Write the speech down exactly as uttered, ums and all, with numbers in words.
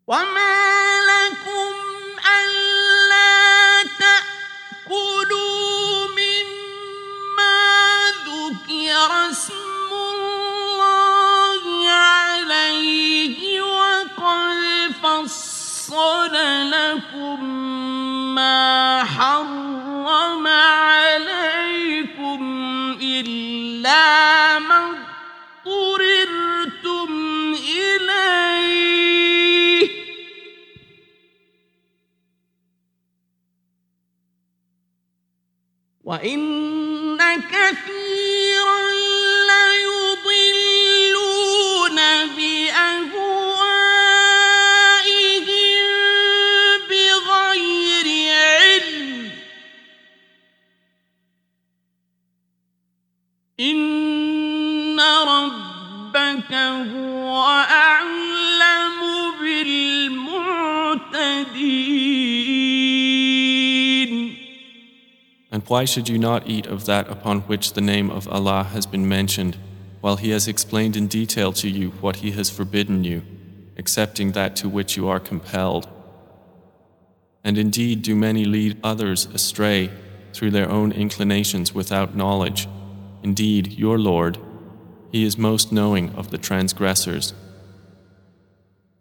وما لكم ألا تأكلوا مما ذكر اسم الله عليه وقد فصل لكم ما حرم عليكم إلا ما اضطررتم إليه وإن كثيرا ليضلون بأهوائهم بغير علم إن ربك هو أعلم بالمعتدين. And why should you not eat of that upon which the name of Allah has been mentioned, while He has explained in detail to you what He has forbidden you, excepting that to which you are compelled? And indeed do many lead others astray through their own inclinations without knowledge. Indeed, your Lord, He is most knowing of the transgressors.